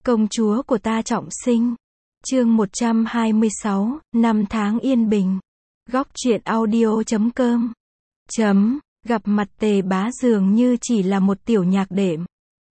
Công chúa của ta trọng sinh. Chương 126, năm tháng yên bình. Góc truyện audio.com. Gặp mặt Tề Bá dường như chỉ là một tiểu nhạc đệm.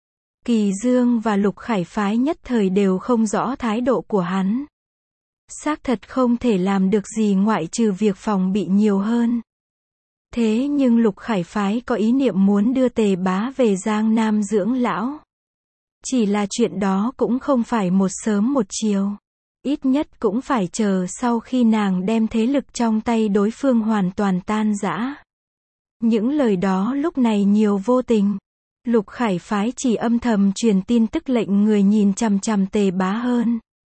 Kỳ Dương và Lục Khải phái nhất thời đều không rõ thái độ của hắn. Xác thật không thể làm được gì ngoại trừ việc phòng bị nhiều hơn. Thế nhưng Lục Khải phái có ý niệm muốn đưa Tề Bá về Giang Nam dưỡng lão. Chỉ là chuyện đó cũng không phải một sớm một chiều. Ít nhất cũng phải chờ sau khi nàng đem thế lực trong tay đối phương hoàn toàn tan rã. Những lời đó lúc này nhiều vô tình. Lục Khải phái chỉ âm thầm truyền tin tức lệnh người nhìn chằm chằm Tề Bá hơn.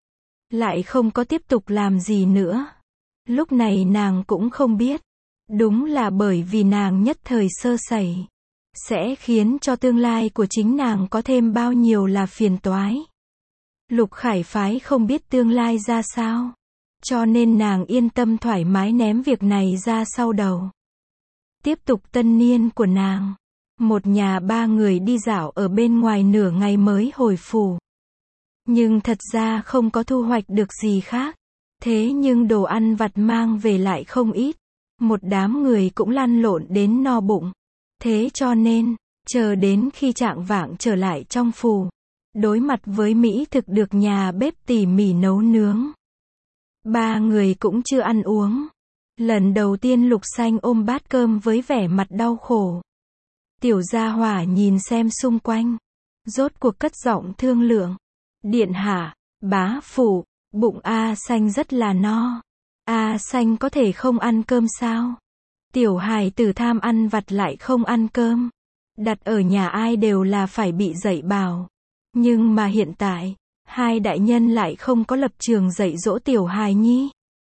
Lại không có tiếp tục làm gì nữa. Lúc này nàng cũng không biết. Đúng là bởi vì nàng nhất thời sơ sẩy. Sẽ khiến cho tương lai của chính nàng có thêm bao nhiêu là phiền toái. Lục Khải phái không biết tương lai ra sao. Cho nên nàng yên tâm thoải mái ném việc này ra sau đầu. Tiếp tục tân niên của nàng. Một nhà ba người đi dạo ở bên ngoài nửa ngày mới hồi phủ. Nhưng thật ra không có thu hoạch được gì khác. Thế nhưng đồ ăn vặt mang về lại không ít. Một đám người cũng lăn lộn đến no bụng. Thế cho nên, chờ đến khi chạng vạng trở lại trong phủ. Đối mặt với mỹ thực được nhà bếp tỉ mỉ nấu nướng. Ba người cũng chưa ăn uống. Lần đầu tiên Lục Xanh ôm bát cơm với vẻ mặt đau khổ. Tiểu Gia Hỏa nhìn xem xung quanh. Rốt cuộc cất giọng thương lượng. Điện hạ, bá phụ, bụng A Xanh rất là no. A Xanh có thể không ăn cơm sao? Tiểu hài tử tham ăn vặt lại không ăn cơm. Đặt ở nhà ai đều là phải bị dạy bảo. Nhưng mà hiện tại, hai đại nhân lại không có lập trường dạy dỗ tiểu hài nhi.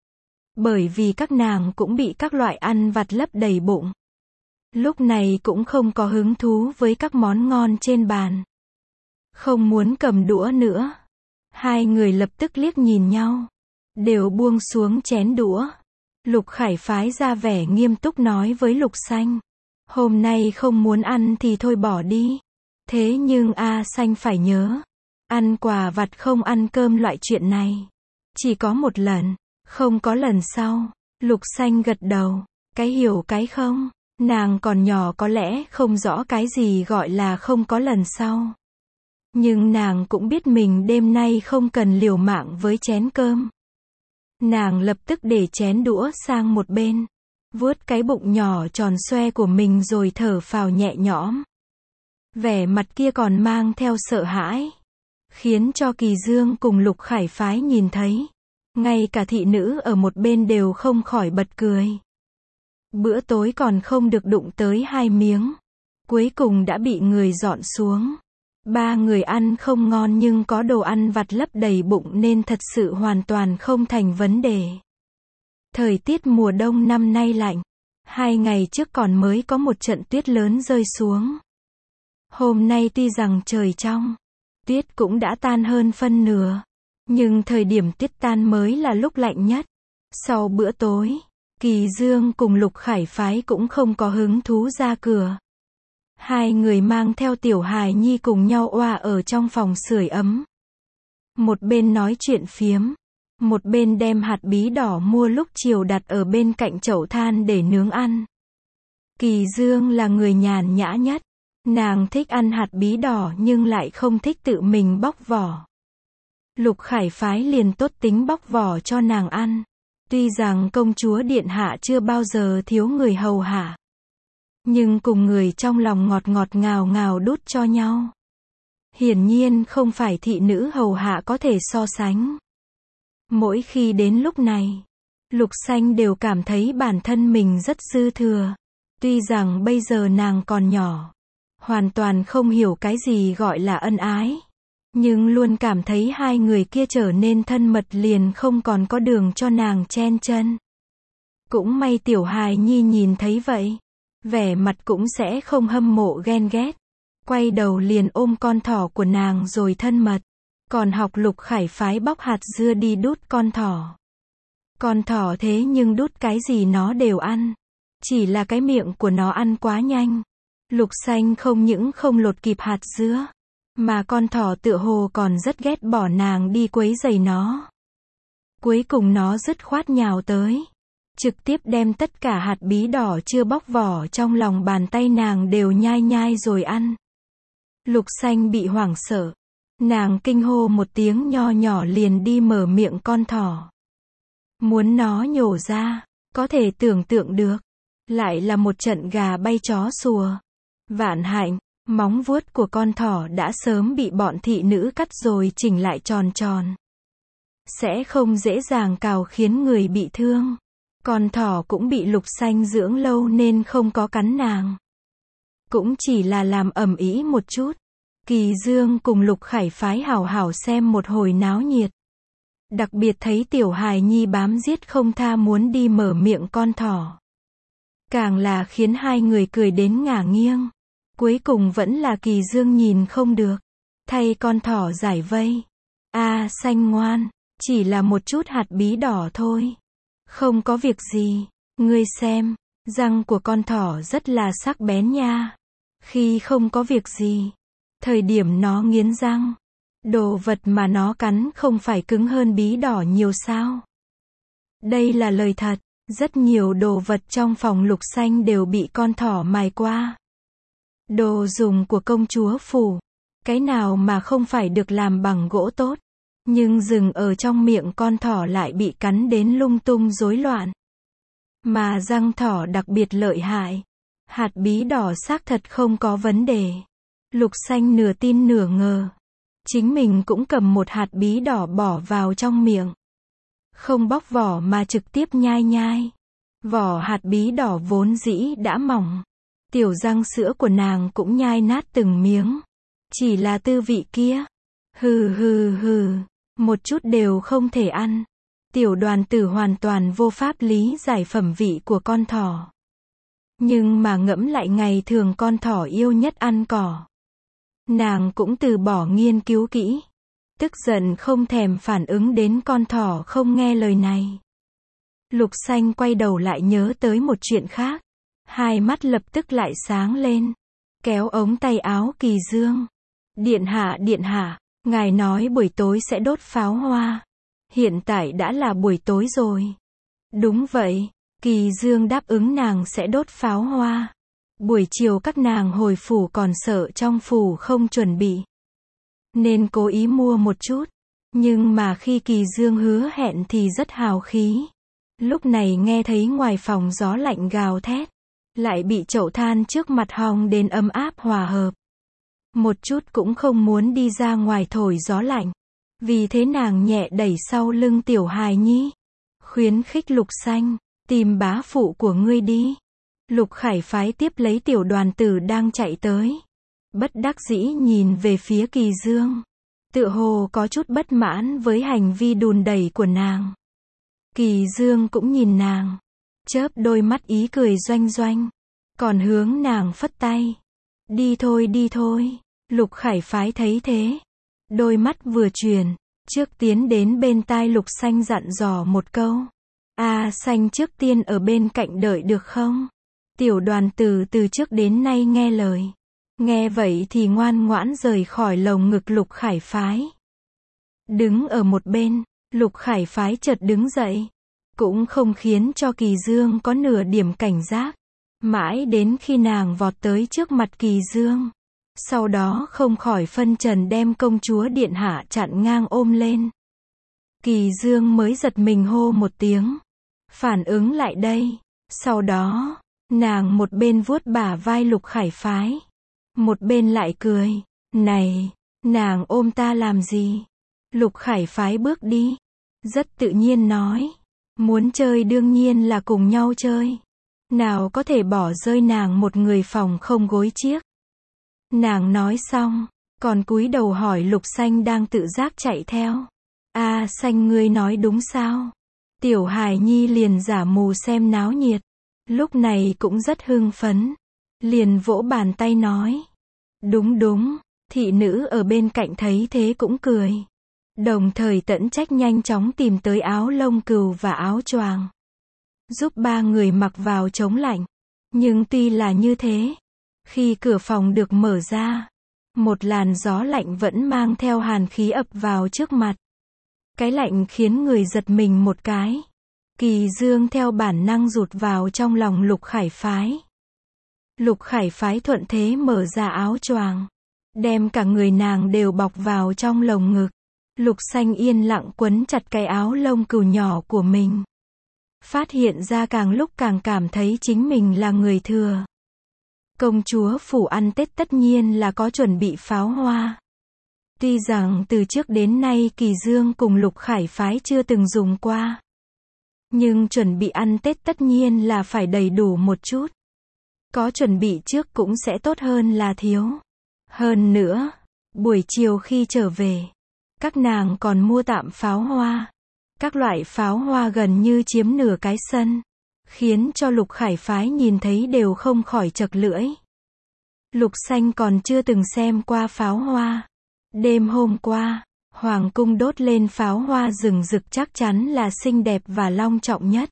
Bởi vì các nàng cũng bị các loại ăn vặt lấp đầy bụng. Lúc này cũng không có hứng thú với các món ngon trên bàn. Không muốn cầm đũa nữa. Hai người lập tức liếc nhìn nhau. Đều buông xuống chén đũa. Lục Khải phái ra vẻ nghiêm túc nói với Lục Xanh. Hôm nay không muốn ăn thì thôi bỏ đi. Thế nhưng A Xanh phải nhớ. Ăn quà vặt không ăn cơm loại chuyện này. Chỉ có một lần. Không có lần sau. Lục Xanh gật đầu. Cái hiểu cái không. Nàng còn nhỏ có lẽ không rõ cái gì gọi là không có lần sau. Nhưng nàng cũng biết mình đêm nay không cần liều mạng với chén cơm. Nàng lập tức để chén đũa sang một bên. Vuốt cái bụng nhỏ tròn xoe của mình rồi thở phào nhẹ nhõm. Vẻ mặt kia còn mang theo sợ hãi. Khiến cho Kỳ Dương cùng Lục Khải phái nhìn thấy. Ngay cả thị nữ ở một bên đều không khỏi bật cười. Bữa tối còn không được đụng tới 2 miếng. Cuối cùng đã bị người dọn xuống. 3 người ăn không ngon nhưng có đồ ăn vặt lấp đầy bụng nên thật sự hoàn toàn không thành vấn đề. Thời tiết mùa đông năm nay lạnh. 2 ngày trước còn mới có một trận tuyết lớn rơi xuống. Hôm nay tuy rằng trời trong, tuyết cũng đã tan hơn phân nửa. Nhưng thời điểm tuyết tan mới là lúc lạnh nhất. Sau bữa tối, Kỳ Dương cùng Lục Khải phái cũng không có hứng thú ra cửa. Hai người mang theo tiểu hài nhi cùng nhau oa ở trong phòng sưởi ấm. Một bên nói chuyện phiếm. Một bên đem hạt bí đỏ mua lúc chiều đặt ở bên cạnh chậu than để nướng ăn. Kỳ Dương là người nhàn nhã nhất. Nàng thích ăn hạt bí đỏ nhưng lại không thích tự mình bóc vỏ. Lục Khải phái liền tốt tính bóc vỏ cho nàng ăn. Tuy rằng công chúa điện hạ chưa bao giờ thiếu người hầu hạ. Nhưng cùng người trong lòng ngọt ngọt ngào ngào đút cho nhau. Hiển nhiên không phải thị nữ hầu hạ có thể so sánh. Mỗi khi đến lúc này, Lục Xanh đều cảm thấy bản thân mình rất dư thừa. Tuy rằng bây giờ nàng còn nhỏ. Hoàn toàn không hiểu cái gì gọi là ân ái. Nhưng luôn cảm thấy hai người kia trở nên thân mật liền không còn có đường cho nàng chen chân. Cũng may tiểu hài nhi nhìn thấy vậy. Vẻ mặt cũng sẽ không hâm mộ ghen ghét. Quay đầu liền ôm con thỏ của nàng rồi thân mật. Còn học Lục Khải phái bóc hạt dưa đi đút con thỏ. Con thỏ thế nhưng đút cái gì nó đều ăn. Chỉ là cái miệng của nó ăn quá nhanh. Lục Xanh không những không lột kịp hạt dưa. Mà con thỏ tựa hồ còn rất ghét bỏ nàng đi quấy rầy nó. Cuối cùng nó dứt khoát nhào tới. Trực tiếp đem tất cả hạt bí đỏ chưa bóc vỏ trong lòng bàn tay nàng đều nhai nhai rồi ăn. Lục Xanh bị hoảng sợ. Nàng kinh hô một tiếng nho nhỏ liền đi mở miệng con thỏ. Muốn nó nhổ ra, có thể tưởng tượng được. Lại là một trận gà bay chó sủa. Vạn hạnh, móng vuốt của con thỏ đã sớm bị bọn thị nữ cắt rồi chỉnh lại tròn tròn. Sẽ không dễ dàng cào khiến người bị thương. Con thỏ cũng bị Lục Xanh dưỡng lâu nên không có cắn nàng. Cũng chỉ là làm ầm ĩ một chút. Kỳ Dương cùng Lục Khải Phái hảo hảo xem một hồi náo nhiệt. Đặc biệt thấy tiểu hài nhi bám giết không tha muốn đi mở miệng con thỏ. Càng là khiến hai người cười đến ngả nghiêng. Cuối cùng vẫn là Kỳ Dương nhìn không được. Thay con thỏ giải vây. Xanh ngoan, chỉ là một chút hạt bí đỏ thôi. Không có việc gì, ngươi xem, răng của con thỏ rất là sắc bén nha. Khi không có việc gì, thời điểm nó nghiến răng, đồ vật mà nó cắn không phải cứng hơn bí đỏ nhiều sao? Đây là lời thật, rất nhiều đồ vật trong phòng Lục Xanh đều bị con thỏ mài qua. Đồ dùng của công chúa phủ, cái nào mà không phải được làm bằng gỗ tốt, nhưng dừng ở trong miệng con thỏ lại bị cắn đến lung tung rối loạn. Mà răng thỏ đặc biệt lợi hại. Hạt bí đỏ xác thật không có vấn đề. Lục Xanh nửa tin nửa ngờ. Chính mình cũng cầm một hạt bí đỏ bỏ vào trong miệng. Không bóc vỏ mà trực tiếp nhai nhai. Vỏ hạt bí đỏ vốn dĩ đã mỏng. Tiểu răng sữa của nàng cũng nhai nát từng miếng. Chỉ là tư vị kia. Hừ hừ hừ. Một chút đều không thể ăn. Tiểu Đoàn Tử hoàn toàn vô pháp lý giải phẩm vị của con thỏ. Nhưng mà ngẫm lại ngày thường con thỏ yêu nhất ăn cỏ. Nàng cũng từ bỏ nghiên cứu kỹ. Tức giận không thèm phản ứng đến con thỏ không nghe lời này. Lục Xanh quay đầu lại nhớ tới một chuyện khác. Hai mắt lập tức lại sáng lên. Kéo ống tay áo Kỳ Dương. Điện hạ, ngài nói buổi tối sẽ đốt pháo hoa. Hiện tại đã là buổi tối rồi. Đúng vậy, Kỳ Dương đáp ứng nàng sẽ đốt pháo hoa. Buổi chiều các nàng hồi phủ còn sợ trong phủ không chuẩn bị. Nên cố ý mua một chút. Nhưng mà khi Kỳ Dương hứa hẹn thì rất hào khí. Lúc này nghe thấy ngoài phòng gió lạnh gào thét. Lại bị chậu than trước mặt hong đến ấm áp hòa hợp. Một chút cũng không muốn đi ra ngoài thổi gió lạnh. Vì thế nàng nhẹ đẩy sau lưng tiểu hài nhi. Khuyến khích Lục Xanh, tìm bá phụ của ngươi đi. Lục Khải Phái tiếp lấy Tiểu Đoàn Tử đang chạy tới. Bất đắc dĩ nhìn về phía Kỳ Dương. Tựa hồ có chút bất mãn với hành vi đùn đẩy của nàng. Kỳ Dương cũng nhìn nàng. Chớp đôi mắt ý cười doanh doanh. Còn hướng nàng phất tay. Đi thôi. Lục Khải Phái thấy thế. Đôi mắt vừa chuyển. Trước tiến đến bên tai Lục Xanh dặn dò một câu. Xanh trước tiên ở bên cạnh đợi được không? Tiểu Đoàn Tử từ trước đến nay nghe lời. Nghe vậy thì ngoan ngoãn rời khỏi lồng ngực Lục Khải Phái. Đứng ở một bên, Lục Khải Phái chợt đứng dậy. Cũng không khiến cho Kỳ Dương có nửa điểm cảnh giác. Mãi đến khi nàng vọt tới trước mặt Kỳ Dương. Sau đó không khỏi phân trần đem công chúa điện hạ chặn ngang ôm lên. Kỳ Dương mới giật mình hô một tiếng. Phản ứng lại đây. Sau đó, nàng một bên vuốt bả vai Lục Khải Phái. Một bên lại cười. Này, nàng ôm ta làm gì? Lục Khải Phái bước đi. Rất tự nhiên nói. Muốn chơi đương nhiên là cùng nhau chơi. Nào có thể bỏ rơi nàng một người phòng không gối chiếc. Nàng nói xong, còn cúi đầu hỏi Lục Xanh đang tự giác chạy theo. Xanh ngươi nói đúng sao? Tiểu hài nhi liền giả mù xem náo nhiệt. Lúc này cũng rất hưng phấn. Liền vỗ bàn tay nói. Đúng. Thị nữ ở bên cạnh thấy thế cũng cười. Đồng thời tận trách nhanh chóng tìm tới áo lông cừu và áo choàng. Giúp ba người mặc vào chống lạnh. Nhưng tuy là như thế. Khi cửa phòng được mở ra. Một làn gió lạnh vẫn mang theo hàn khí ập vào trước mặt. Cái lạnh khiến người giật mình một cái. Kỳ Dương theo bản năng rụt vào trong lòng Lục Khải Phái. Lục Khải Phái thuận thế mở ra áo choàng, đem cả người nàng đều bọc vào trong lồng ngực. Lục Xanh yên lặng quấn chặt cái áo lông cừu nhỏ của mình. Phát hiện ra càng lúc càng cảm thấy chính mình là người thừa. Công chúa phủ ăn Tết tất nhiên là có chuẩn bị pháo hoa. Tuy rằng từ trước đến nay Kỳ Dương cùng Lục Khải Phái chưa từng dùng qua, nhưng chuẩn bị ăn Tết tất nhiên là phải đầy đủ một chút. Có chuẩn bị trước cũng sẽ tốt hơn là thiếu. Hơn nữa, buổi chiều khi trở về, các nàng còn mua tạm pháo hoa. Các loại pháo hoa gần như chiếm nửa cái sân, khiến cho Lục Khải Phái nhìn thấy đều không khỏi chật lưỡi. Lục Xanh còn chưa từng xem qua pháo hoa. Đêm hôm qua, Hoàng cung đốt lên pháo hoa rừng rực chắc chắn là xinh đẹp và long trọng nhất.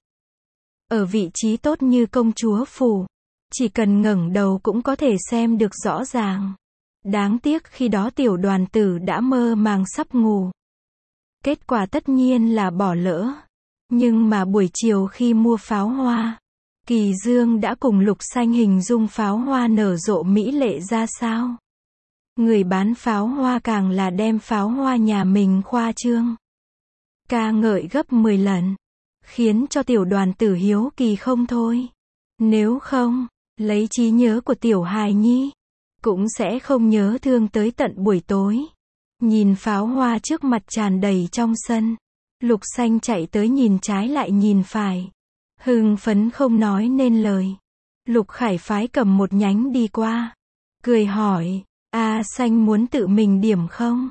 Ở vị trí tốt như công chúa phủ, chỉ cần ngẩng đầu cũng có thể xem được rõ ràng. Đáng tiếc khi đó tiểu đoàn tử đã mơ màng sắp ngủ. Kết quả tất nhiên là bỏ lỡ. Nhưng mà buổi chiều khi mua pháo hoa, Kỳ Dương đã cùng Lục Xanh hình dung pháo hoa nở rộ mỹ lệ ra sao. Người bán pháo hoa càng là đem pháo hoa nhà mình khoa trương, ca ngợi gấp 10 lần, khiến cho tiểu đoàn tử hiếu kỳ không thôi. Nếu không, lấy trí nhớ của tiểu hài nhi, cũng sẽ không nhớ thương tới tận buổi tối. Nhìn pháo hoa trước mặt tràn đầy trong sân, Lục Xanh chạy tới nhìn trái lại nhìn phải, hưng phấn không nói nên lời. Lục Khải Phái cầm một nhánh đi qua, cười hỏi, Xanh muốn tự mình điểm không?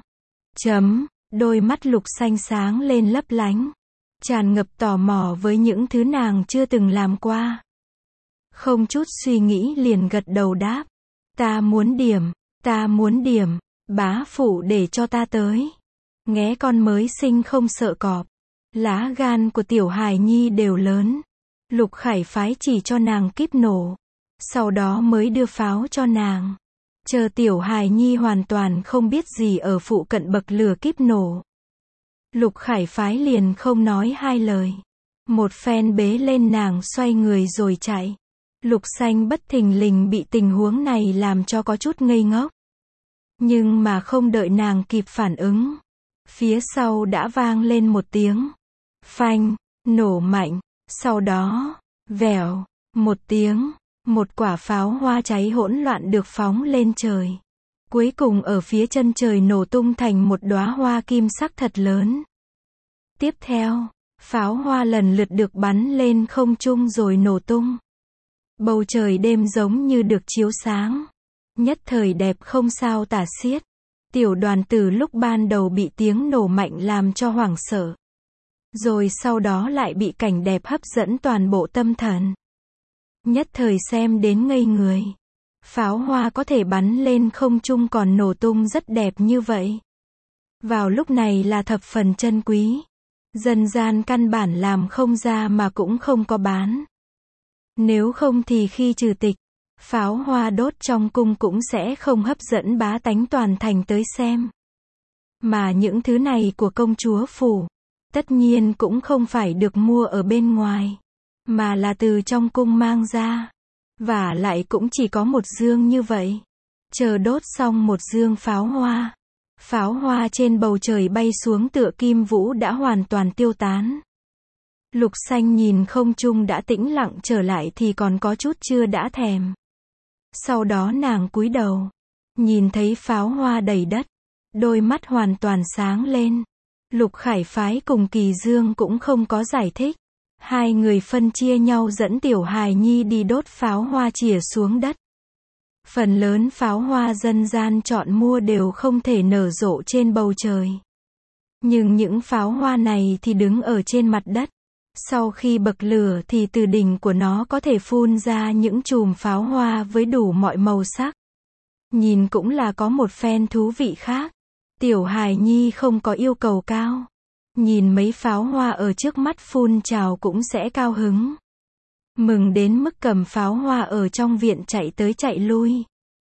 Đôi mắt Lục Xanh sáng lên lấp lánh, tràn ngập tò mò với những thứ nàng chưa từng làm qua. Không chút suy nghĩ liền gật đầu đáp, ta muốn điểm, bá phụ để cho ta tới. Nghé con mới sinh không sợ cọp, lá gan của tiểu hài nhi đều lớn. Lục Khải Phái chỉ cho nàng kíp nổ, sau đó mới đưa pháo cho nàng. Chờ tiểu hài nhi hoàn toàn không biết gì ở phụ cận bậc lửa kíp nổ, Lục Khải Phái liền không nói hai lời, một phen bế lên nàng xoay người rồi chạy. Lục Xanh bất thình lình bị tình huống này làm cho có chút ngây ngốc. Nhưng mà không đợi nàng kịp phản ứng, phía sau đã vang lên một tiếng phanh, nổ mạnh, sau đó, vèo, một tiếng, một quả pháo hoa cháy hỗn loạn được phóng lên trời. Cuối cùng ở phía chân trời nổ tung thành một đóa hoa kim sắc thật lớn. Tiếp theo, pháo hoa lần lượt được bắn lên không trung rồi nổ tung. Bầu trời đêm giống như được chiếu sáng, nhất thời đẹp không sao tả xiết. Tiểu đoàn tử lúc ban đầu bị tiếng nổ mạnh làm cho hoảng sợ, rồi sau đó lại bị cảnh đẹp hấp dẫn toàn bộ tâm thần. Nhất thời xem đến ngây người. Pháo hoa có thể bắn lên không trung còn nổ tung rất đẹp như vậy. Vào lúc này là thập phần chân quý. Dân gian căn bản làm không ra mà cũng không có bán. Nếu không thì khi trừ tịch, pháo hoa đốt trong cung cũng sẽ không hấp dẫn bá tánh toàn thành tới xem. Mà những thứ này của công chúa phủ, tất nhiên cũng không phải được mua ở bên ngoài, mà là từ trong cung mang ra. Và lại cũng chỉ có một dương như vậy. Chờ đốt xong một dương pháo hoa trên bầu trời bay xuống tựa kim vũ đã hoàn toàn tiêu tán. Lục Xanh nhìn không trung đã tĩnh lặng trở lại thì còn có chút chưa đã thèm. Sau đó nàng cúi đầu, nhìn thấy pháo hoa đầy đất, đôi mắt hoàn toàn sáng lên. Lục Khải Phái cùng Kỳ Dương cũng không có giải thích. Hai người phân chia nhau dẫn tiểu hài nhi đi đốt pháo hoa chìa xuống đất. Phần lớn pháo hoa dân gian chọn mua đều không thể nở rộ trên bầu trời. Nhưng những pháo hoa này thì đứng ở trên mặt đất. Sau khi bậc lửa thì từ đỉnh của nó có thể phun ra những chùm pháo hoa với đủ mọi màu sắc. Nhìn cũng là có một phen thú vị khác. Tiểu hài nhi không có yêu cầu cao. Nhìn mấy pháo hoa ở trước mắt phun trào cũng sẽ cao hứng. Mừng đến mức cầm pháo hoa ở trong viện chạy tới chạy lui.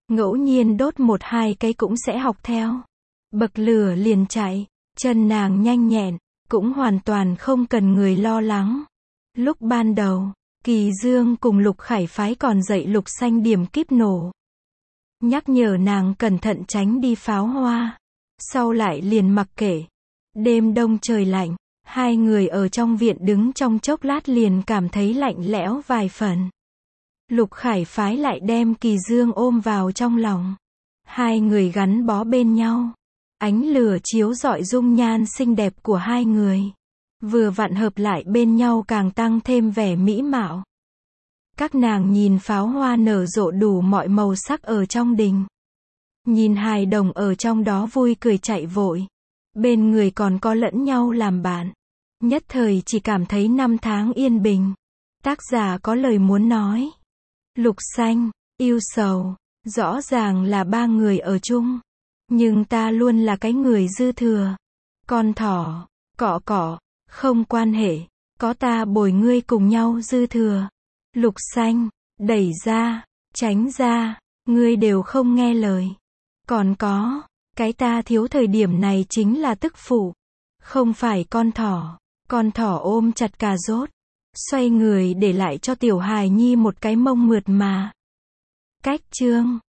ngẫu nhiên đốt một hai cái cũng sẽ học theo. Bậc lửa liền chạy, chân nàng nhanh nhẹn, cũng hoàn toàn không cần người lo lắng. Lúc ban đầu, Kỳ Dương cùng Lục Khải Phái còn dạy Lục Xanh điểm kíp nổ, nhắc nhở nàng cẩn thận tránh đi pháo hoa. Sau lại liền mặc kệ. Đêm đông trời lạnh, hai người ở trong viện đứng trong chốc lát liền cảm thấy lạnh lẽo vài phần. Lục Khải Phái lại đem Kỳ Dương ôm vào trong lòng. Hai người gắn bó bên nhau. Ánh lửa chiếu rọi dung nhan xinh đẹp của hai người. Vừa vặn hợp lại bên nhau càng tăng thêm vẻ mỹ mạo. Các nàng nhìn pháo hoa nở rộ đủ mọi màu sắc ở trong đình. Nhìn hài đồng ở trong đó vui cười chạy vội. Bên người còn có lẫn nhau làm bạn. Nhất thời chỉ cảm thấy năm tháng yên bình. Tác giả có lời muốn nói. Lục Xanh, yêu sầu, rõ ràng là ba người ở chung. Nhưng ta luôn là cái người dư thừa. Con thỏ, cọ cọ, không quan hệ, có ta bồi ngươi cùng nhau dư thừa. Lục Xanh, đẩy ra, tránh ra, ngươi đều không nghe lời. Còn có, cái ta thiếu thời điểm này chính là tức phụ. Không phải con thỏ ôm chặt cà rốt. Xoay người để lại cho tiểu hài nhi một cái mông mượt mà. Cách chương